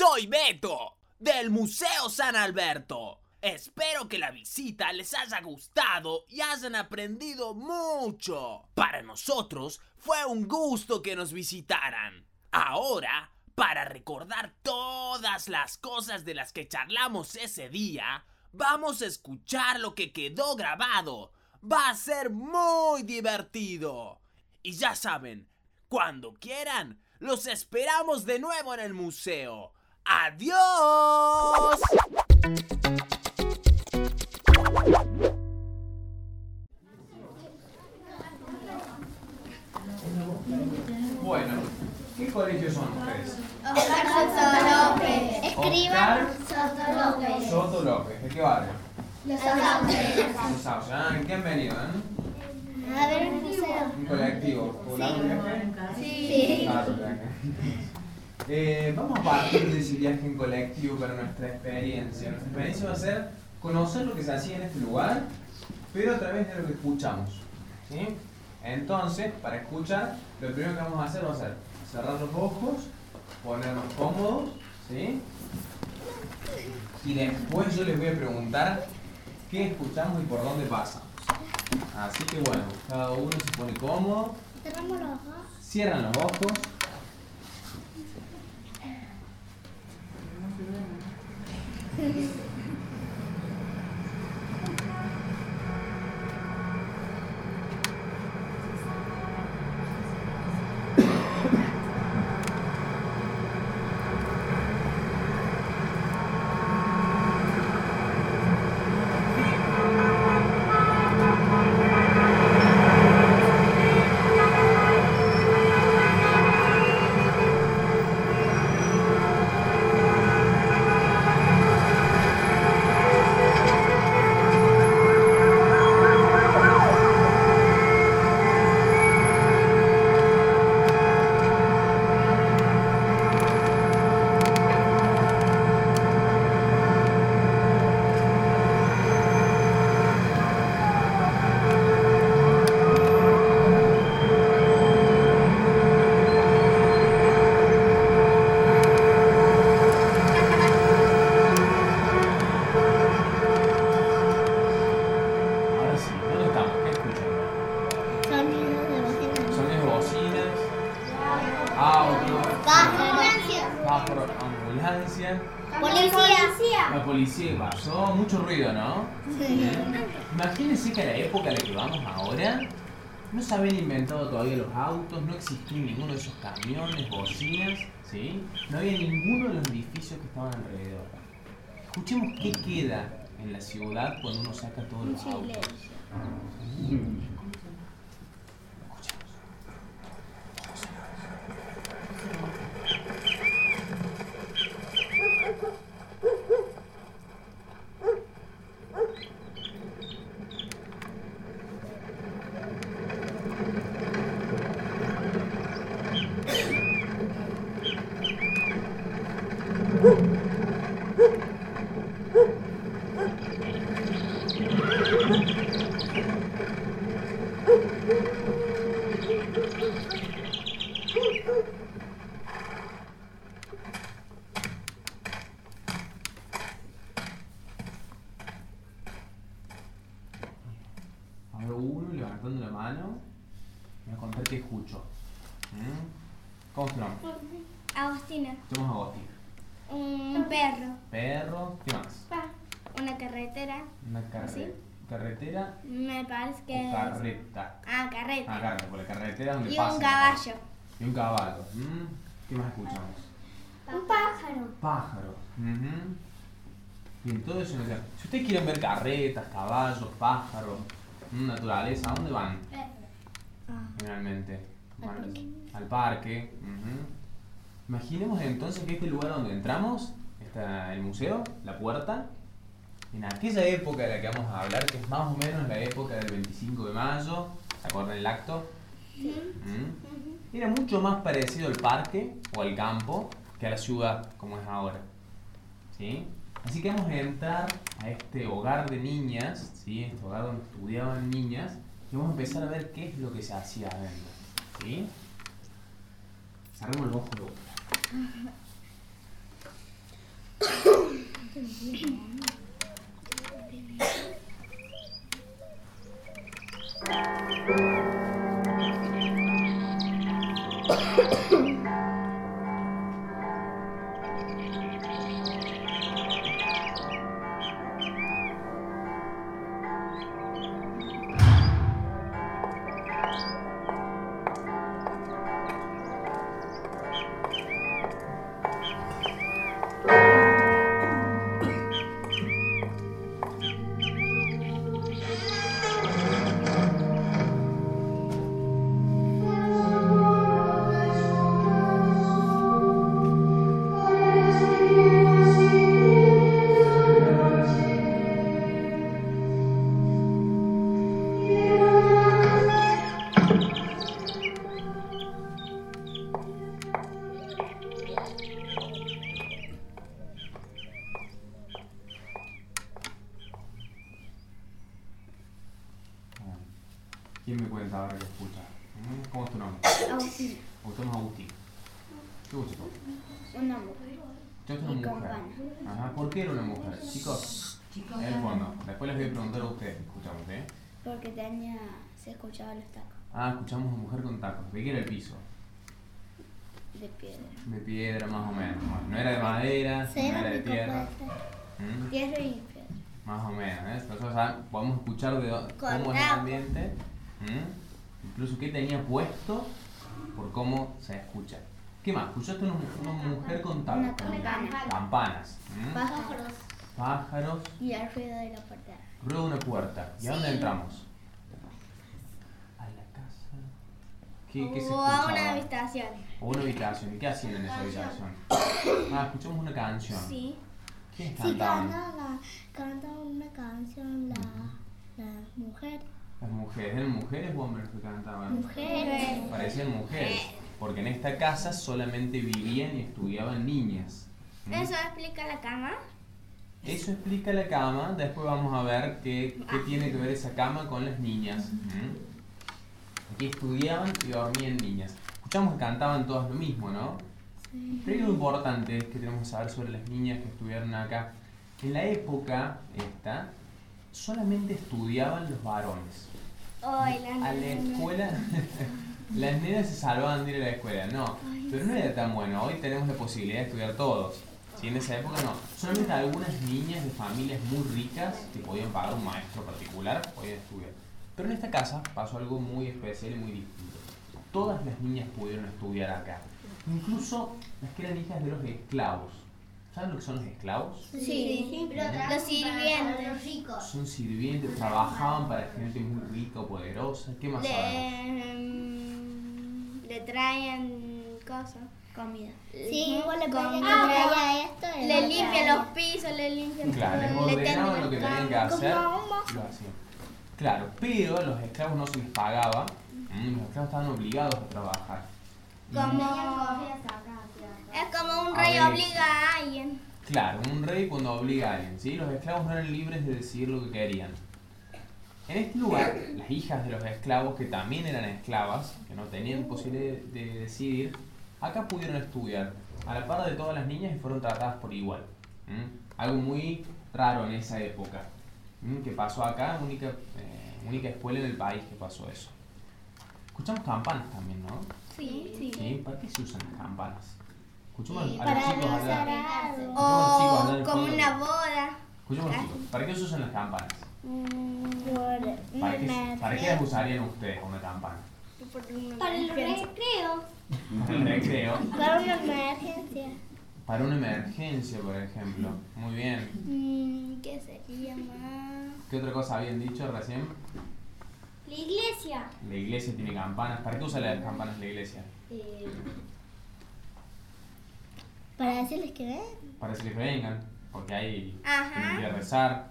Soy Beto, del Museo San Alberto. Espero que la visita les haya gustado y hayan aprendido mucho. Para nosotros fue un gusto que nos visitaran. Ahora, para recordar todas las cosas de las que charlamos ese día, vamos a escuchar lo que quedó grabado. Va a ser muy divertido. Y ya saben, cuando quieran, los esperamos de nuevo en el museo. ¡Adiós! Bueno, ¿qué colegios son ustedes? Oscar Soto López. Oscar Soto López. Soto López. ¿De qué barrio? Los Sauces. Los Sauces. ¿En qué han venido? A ver el museo. Un colectivo. ¿Poblado un viaje? Sí. Claro, viaje. Vamos a partir de ese viaje en colectivo para nuestra experiencia. Nuestra experiencia va a ser conocer lo que se hacía en este lugar, pero a través de lo que escuchamos. ¿Sí? Entonces, para escuchar, lo primero que vamos a hacer va a ser cerrar los ojos, ponernos cómodos, ¿sí? Y después yo les voy a preguntar qué escuchamos y por dónde pasamos. Así que bueno, cada uno se pone cómodo. Cerramos los ojos. Cierran los ojos. La policía que pasó, mucho ruido, ¿no? Sí. Imagínense que a la época a la que vamos ahora no se habían inventado todavía los autos, no existía ninguno de esos camiones, bocinas, ¿sí? No había ninguno de los edificios que estaban alrededor. Escuchemos qué queda en la ciudad cuando uno saca todos los autos. Ahora uno levantando la mano, me va a contar qué escucho. ¿Cómo se llama? Agostina. Somos Agostina. Un perro. Perro, ¿qué más? Una carretera. Una ¿Sí? carretera Me parece que o carreta. carreta. Ah, carreta, por la carretera donde Y pasa. un caballo. Y un caballo. ¿Qué más escuchamos? Un pájaro. Pájaro. Bien, todo eso. Si ustedes quieren ver carretas, caballos, pájaros, naturaleza, ¿a dónde van? Generalmente. Al parque. Imaginemos entonces que este lugar donde entramos, está el museo, la puerta, en aquella época de la que vamos a hablar, que es más o menos la época del 25 de mayo, ¿se acuerdan el acto? Era mucho más parecido al parque o al campo que a la ciudad como es ahora. ¿Sí? Así que vamos a entrar a este hogar de niñas, ¿sí? Este hogar donde estudiaban niñas, y vamos a empezar a ver qué es lo que se hacía adentro. ¿Sí? Cerremos los ojos. ¿Quién me cuenta ahora que escucha? ¿Cómo es tu nombre? Agustín. Agustín Agustín. ¿Qué gusto tú? Una mujer. Yo soy una mujer. campana. Ajá, ¿por qué era una mujer? Chicos, en el fondo. Después les voy a preguntar a ustedes. Escuchamos, ¿eh? Porque se escuchaba los tacos Ah, escuchamos a una mujer con tacos. ¿De qué era el piso? de piedra. De piedra, más o menos. Bueno, no era de madera, no era de tierra. ¿Mm? Tierra y piedra. Más o menos, ¿eh? Nosotros podemos escuchar de cómo es el tacos. ambiente. ¿Mm? Incluso qué tenía puesto por cómo se escucha. ¿Qué más? ¿Escuchaste una mujer con tacos? Una campana. Campanas. ¿Mm? Pájaros. Pájaros. Y el ruido de la puerta. Ruido de una puerta. ¿Y a dónde entramos? A la casa. ¿Qué se O escuchaba? a una habitación. O una habitación. ¿Y qué hacían en esa habitación? Ah, escuchamos una canción. Sí. ¿Quiénes Sí, cantaban? canta una canción la mujer. Las mujeres. ¿Eran mujeres o hombres que cantaban? Mujeres. Parecían mujeres. Porque en esta casa solamente vivían y estudiaban niñas. ¿Mm? ¿Eso explica la cama? Eso explica la cama. Después vamos a ver qué tiene que ver esa cama con las niñas. ¿Mm? Aquí estudiaban y dormían niñas. Escuchamos que cantaban todas lo mismo, ¿no? Pero hay algo importante que tenemos que saber sobre las niñas que estudiaron acá. En la época esta, solamente estudiaban los varones. Hoy A la escuela, las nenas se salvaban de ir a la escuela, no. Pero no era tan bueno. Hoy tenemos la posibilidad de estudiar todos. ¿Sí? En esa época no. Solamente algunas niñas de familias muy ricas que podían pagar un maestro particular podían estudiar. Pero en esta casa pasó algo muy especial y muy distinto. Todas las niñas pudieron estudiar acá. Incluso las que eran hijas de los esclavos. ¿Saben lo que son los esclavos? Sí, los sirvientes. Los ricos. Son sirvientes, trabajaban para gente muy rica o poderosa. ¿Qué más sabemos? Le traen cosas. Comida. Sí, igual le Comida. traía esto. Le limpian los pisos, le limpian Claro, les todo, le ordenaban tienden lo que las tenían que camas. hacer, lo hacían. Claro, pero a los esclavos no se les pagaba. Los esclavos estaban obligados a trabajar. Y, Es como un A rey ver. obliga a alguien. claro, un rey cuando obliga a alguien, ¿sí? Los esclavos no eran libres de decidir lo que querían. En este lugar, las hijas de los esclavos, que también eran esclavas, que no tenían posibilidad de decidir, acá pudieron estudiar a la par de todas las niñas y fueron tratadas por igual. Algo muy raro en esa época, que pasó acá, única escuela en el país que pasó eso. Escuchamos campanas también, ¿no? Sí, ¿Sí? ¿Para qué se usan las campanas? Escuchemos a los para chicos hablar. avisar Escuchemos a los chicos hablar O en como fondo. una boda. Escuchemos a los chicos. ¿Para qué se usan las campanas? por ¿Para qué las usarían ustedes una campana? para el recreo. Para el recreo. Para una emergencia. Para una emergencia, por ejemplo. Muy bien. ¿Qué sería más? ¿Qué otra cosa habían dicho recién? La iglesia. La iglesia tiene campanas. ¿Para qué usa las campanas la iglesia? Para decirles que ven. Para que les vengan. Porque ahí Ajá. tienen que rezar.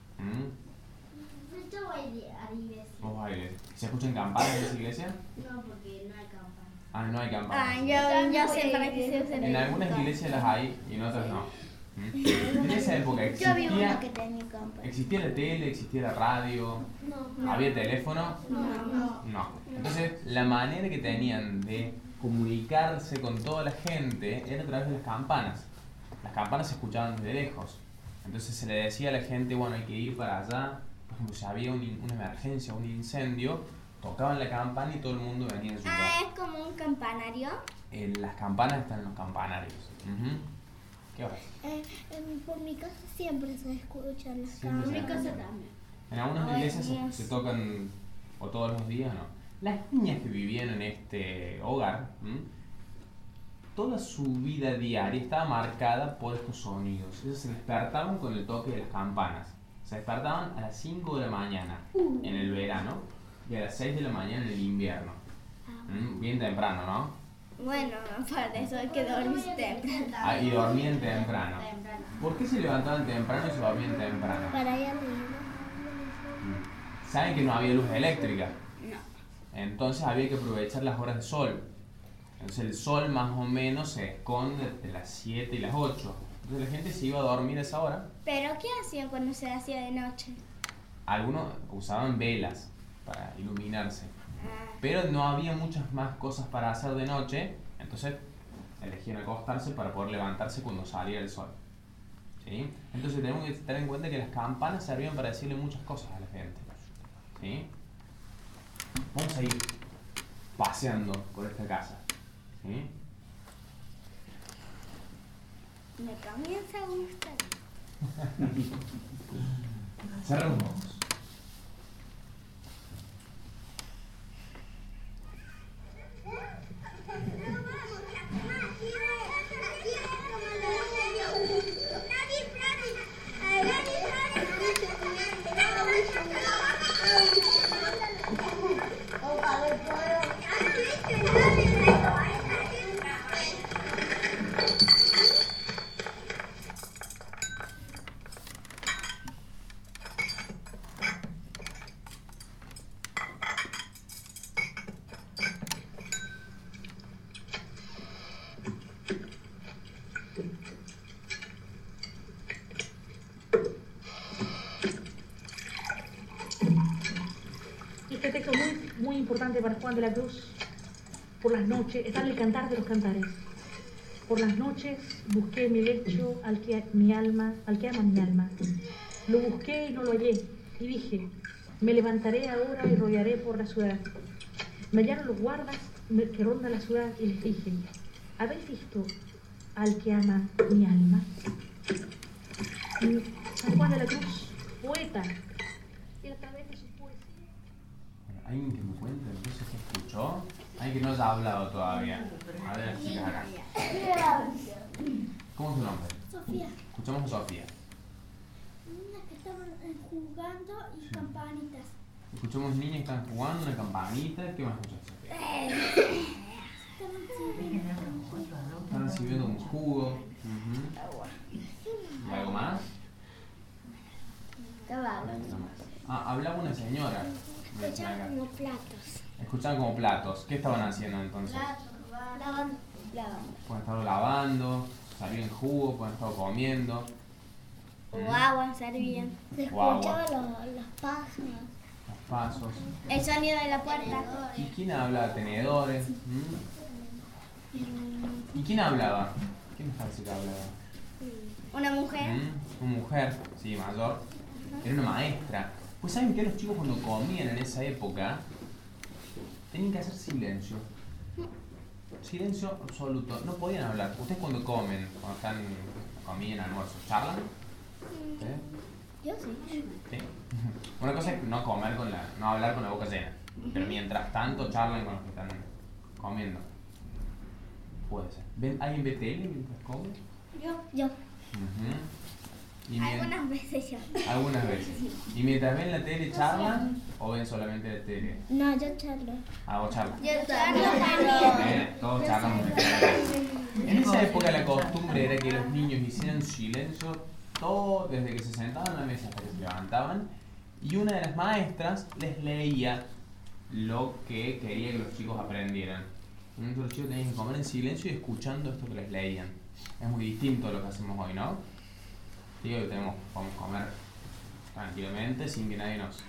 Yo voy a la iglesia. Vos vas a la iglesia. ¿Se escuchan campanas en esa iglesia? No, porque no hay campana. Ah, no hay campanas. Yo sé para qué se usa. En algunas iglesias las hay y en otras no. En esa época Yo vi una existía, que tenía campana. existía la tele, existía la radio, había teléfono. No. Entonces, la manera que tenían de comunicarse con toda la gente era a través de las campanas. las campanas se escuchaban desde lejos. Entonces se le decía a la gente, bueno, hay que ir para allá. Por ejemplo, si había una emergencia, un incendio, tocaban la campana y todo el mundo venía a ayudar. Ah, es como un campanario. Las campanas están en los campanarios. ¿Qué hora? Por mi casa siempre se escuchan las Siempre campanas. se Mi casa también. En algunas Ay, iglesias Dios. se tocan o todos los días, ¿no? Las niñas que vivían en este hogar, toda su vida diaria estaba marcada por estos sonidos. Ellos se despertaban con el toque de las campanas. Se despertaban a las 5 de la mañana en el verano y a las 6 de la mañana en el invierno. Bien temprano, ¿no? Bueno, para eso hay que dormir temprano. Y dormían temprano. Temprano. ¿Por qué se levantaban temprano y se dormían temprano? Para ir arriba. ¿Saben que no había luz eléctrica? No. Entonces había que aprovechar las horas de sol. Entonces el sol más o menos se esconde entre las 7 y las 8. Entonces la gente se iba a dormir a esa hora. ¿Pero qué hacían cuando se hacía de noche? Algunos usaban velas para iluminarse. Ah, Pero no había muchas más cosas para hacer de noche. Entonces elegían acostarse para poder levantarse cuando salía el sol. ¿Sí? Entonces tenemos que tener en cuenta que las campanas servían para decirle muchas cosas a la gente. ¿Sí? Vamos a ir paseando por esta casa. ¿Sí? me comienza a gustar. Cerramos los ojos. Este texto es muy importante para Juan de la Cruz. Por las noches, está en el Cantar de los Cantares. Por las noches busqué mi lecho al que ama mi alma. Lo busqué y no lo hallé, y dije, me levantaré ahora y rodearé por la ciudad. Me hallaron los guardas que rondan la ciudad y les dije, ¿habéis visto al que ama mi alma? San Juan de la Cruz, poeta, y a través de su poesía... ¿Alguien que me cuente entonces qué escuchó? ¿Alguien que no haya hablado todavía? A ver, chicas acá. ¿Cómo es tu nombre? Sofía, Escuchamos a Sofía. niñas que estaban jugando y campanitas. Escuchamos niños que están jugando, una campanita. ¿Qué más escuchaste, Sofía? Están recibiendo un jugo. ¿Y algo más? Estaba hablando. Hablaba una señora. Me decían acá. Escuchaban como platos. Escuchaban como platos. ¿Qué estaban haciendo entonces? Lavando. Pueden estar lavando, salían jugo, pueden estar comiendo. O agua servían. Se O agua. escuchaban los pasos. Los pasos. El sonido de la puerta. ¿Y quién hablaba? Tenedores. ¿Y quién hablaba? ¿Quién me parece que hablaba? Una mujer. Una mujer, sí, mayor. Era una maestra. Pues saben que los chicos cuando comían en esa época tenían que hacer silencio. Silencio absoluto. No podían hablar. Ustedes cuando comen, cuando están comiendo almuerzo, ¿charlan? ¿Sí? Yo sí. Sí. Una cosa es no comer no hablar con la boca llena. Pero mientras tanto charlan con los que están comiendo. Puede ser. ¿Alguien ve tele mientras come? Yo. Y Algunas veces yo. algunas veces. ¿Y mientras ven la tele charlan o ven solamente la tele? No, yo charlo. Vos charlan. Yo charlo también. Todos charlan. En esa época la costumbre era que los niños hicieran silencio todo desde que se sentaban a la mesa hasta que se levantaban, y una de las maestras les leía lo que quería que los chicos aprendieran. Entonces los chicos tenían que comer en silencio y escuchando esto que les leían. Es muy distinto a lo que hacemos hoy, ¿no? Digo que podemos comer tranquilamente sin que nadie nos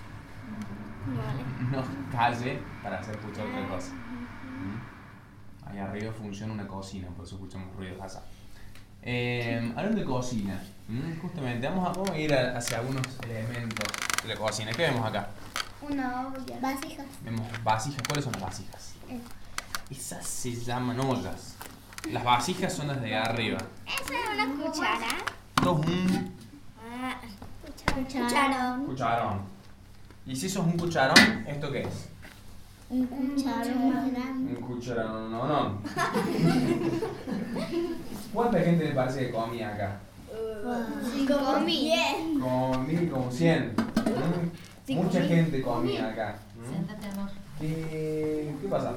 calle para hacer escuchar otra cosa. Ahí arriba funciona una cocina, por eso escuchamos ruidos allá. Hablando de cocina, justamente vamos a ir hacia algunos elementos de la cocina. ¿Qué vemos acá? Una olla. Vasijas. Vemos vasijas. ¿Cuáles son las vasijas? Esas se llaman ollas. Las vasijas son las de arriba. Esa es una cuchara. Esto es un Cucharón. cucharón. Y si eso es un cucharón, ¿esto qué es? Un cucharón más grande. Un cucharón, no. ¿Cuánta gente le parece que comía acá? 5.000. Comí como 100. Mucha gente comía acá. Siéntate, amor. ¿Qué pasa?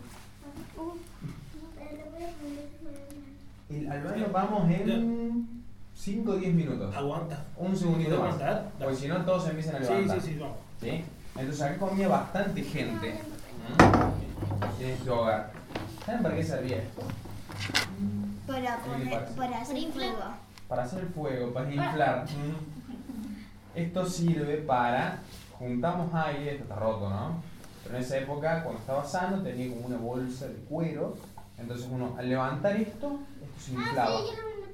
Al baño vamos en 5 o 10 minutos. Aguanta. Un segundito ¿Puedo más. aguantar? Porque si no todos se empiezan a levantar. Sí, vamos. ¿Sí? Entonces acá comía bastante gente. En este hogar. ¿Saben para qué servía esto? Para hacer fuego. Para hacer el fuego, para inflar. Esto sirve para... Juntamos aire, esto está roto, ¿no? Pero en esa época, cuando estaba sano, tenía como una bolsa de cuero. Entonces uno, al levantar esto se inflaba. Yo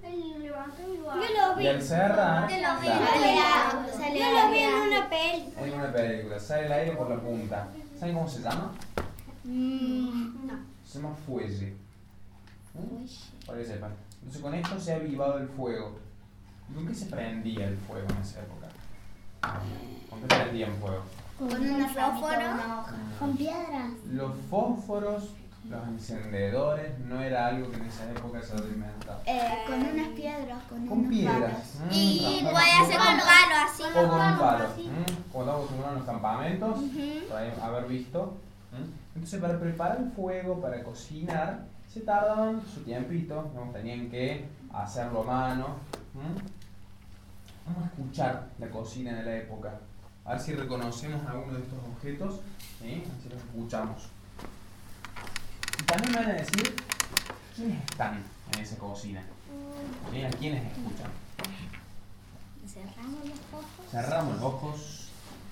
lo vi. Y al cerrar, Yo lo vi. claro, Yo lo vi en una peli. en una película, sale el aire por la punta. ¿Saben cómo se llama? No. Se llama fuelle. Para que sepan. Entonces con esto se ha avivado el fuego. ¿Y con qué se prendía el fuego en esa época? ¿Con qué prendían fuego? Con un fósforo. Con piedras. Los fósforos, los encendedores, no era algo que en esa época se había inventado. Con unas piedras. Con Con unos piedras. palos. Y Trabajamos puede hacer con palo así. o con un palo. Cuando estamos acostumbrados en los campamentos, por ahí haber visto. Entonces para preparar el fuego, para cocinar, se tardaban su tiempito, digamos, tenían que hacerlo a mano. Vamos a escuchar la cocina de la época, a ver si reconocemos alguno de estos objetos, ¿sí? A ver si los escuchamos. Y también me van a decir quiénes están en esa cocina, ¿sí? A quiénes escuchan. Cerramos los ojos. Cerramos los ojos.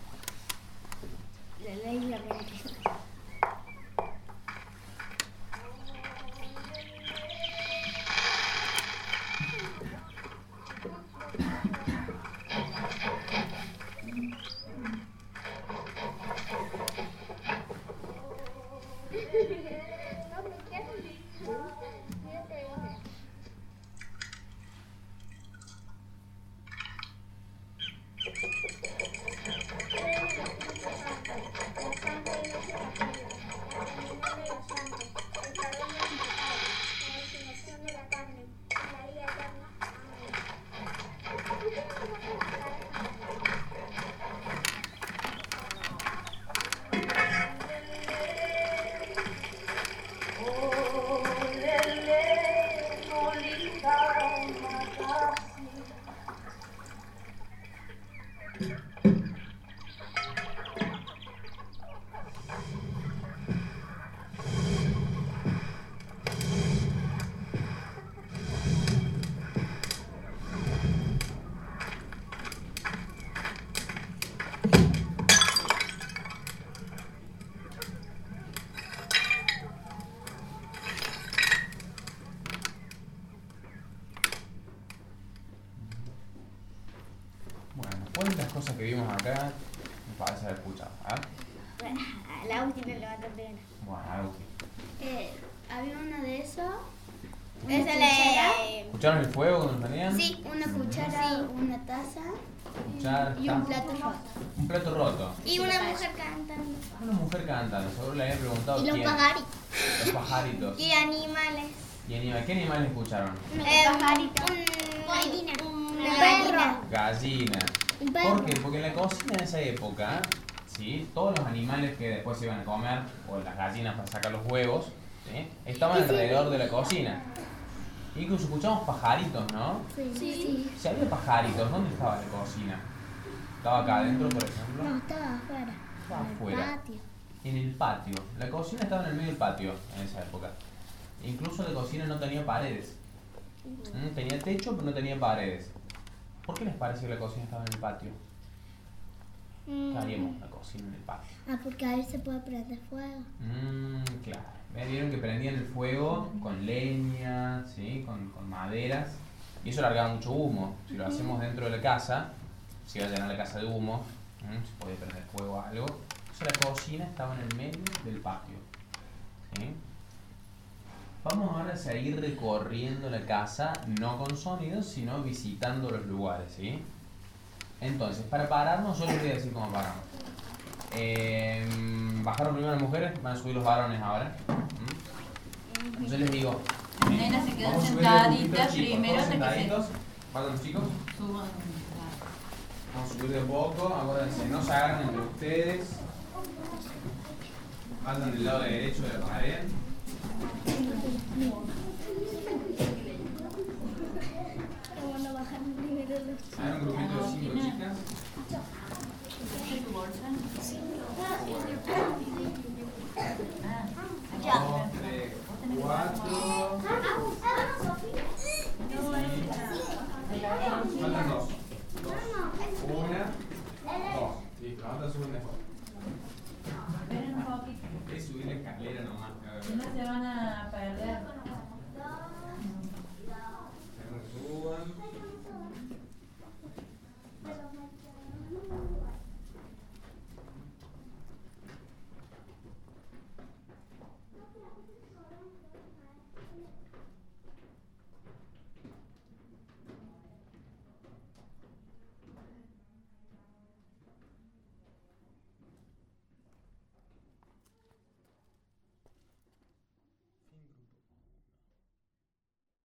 Le leí la mente. ¿Cuántas cosas que vimos acá me parece haber escuchado? La última levanta pena. Bueno, algo que... Había uno de esos. Ese le... ¿Escucharon el fuego cuando nos venían? Sí, una cuchara, una taza Escuchar, y un plato roto. un plato roto. Y una mujer cantando. Una mujer cantando, seguro le habían preguntado Y los quién. pajaritos. Los pajaritos. Y animales. ¿Y ¿qué animales escucharon? Pajarito. Una perro. gallina. Gallina. Un perro. ¿Por qué? Porque en la cocina en esa época, ¿sí? Todos los animales que después se iban a comer, o las gallinas para sacar los huevos, ¿sí? Estaban alrededor de la cocina. Incluso escuchamos pajaritos, ¿no? Sí. Si había pajaritos, ¿dónde estaba la cocina? ¿Estaba acá adentro, por ejemplo? No, estaba afuera. Estaba En el afuera. patio. En el patio. La cocina estaba en el medio del patio en esa época. Incluso la cocina no tenía paredes. Tenía techo, pero no tenía paredes. ¿Por qué les parece que la cocina estaba en el patio? ¿Qué haríamos la cocina en el patio? Ah, porque ahí se puede prender fuego. Claro. Vieron que prendían el fuego con leña, ¿sí? Con maderas. Y eso largaba mucho humo. Si lo hacemos dentro de la casa, se iba a llenar la casa de humo, se podía prender fuego o algo. Entonces la cocina estaba en el medio del patio. ¿Sí? Vamos ahora a seguir recorriendo la casa, no con sonidos, sino visitando los lugares, ¿sí? Entonces, para pararnos, yo les voy a decir cómo paramos. Bajaron primero las mujeres, van a subir los varones ahora. Yo les digo, Las nenas se quedan vamos a subir sentaditas chicos, primero todos hasta que sentaditos. ¿Faltan los chicos? se suban. Vamos a subir de poco, acuérdense, no se agarren entre ustedes. Faltan del lado derecho de la pared. ¿Cómo no bajar primero los Hay un grupito de 5 chicas. ¿Es tu bolsa? Dos, tres, cuatro. Faltan dos. Una, dos. Listo, ahora suben de foto. Esperen un poquito. Es subir la escalera nomás. Si no se van a perder.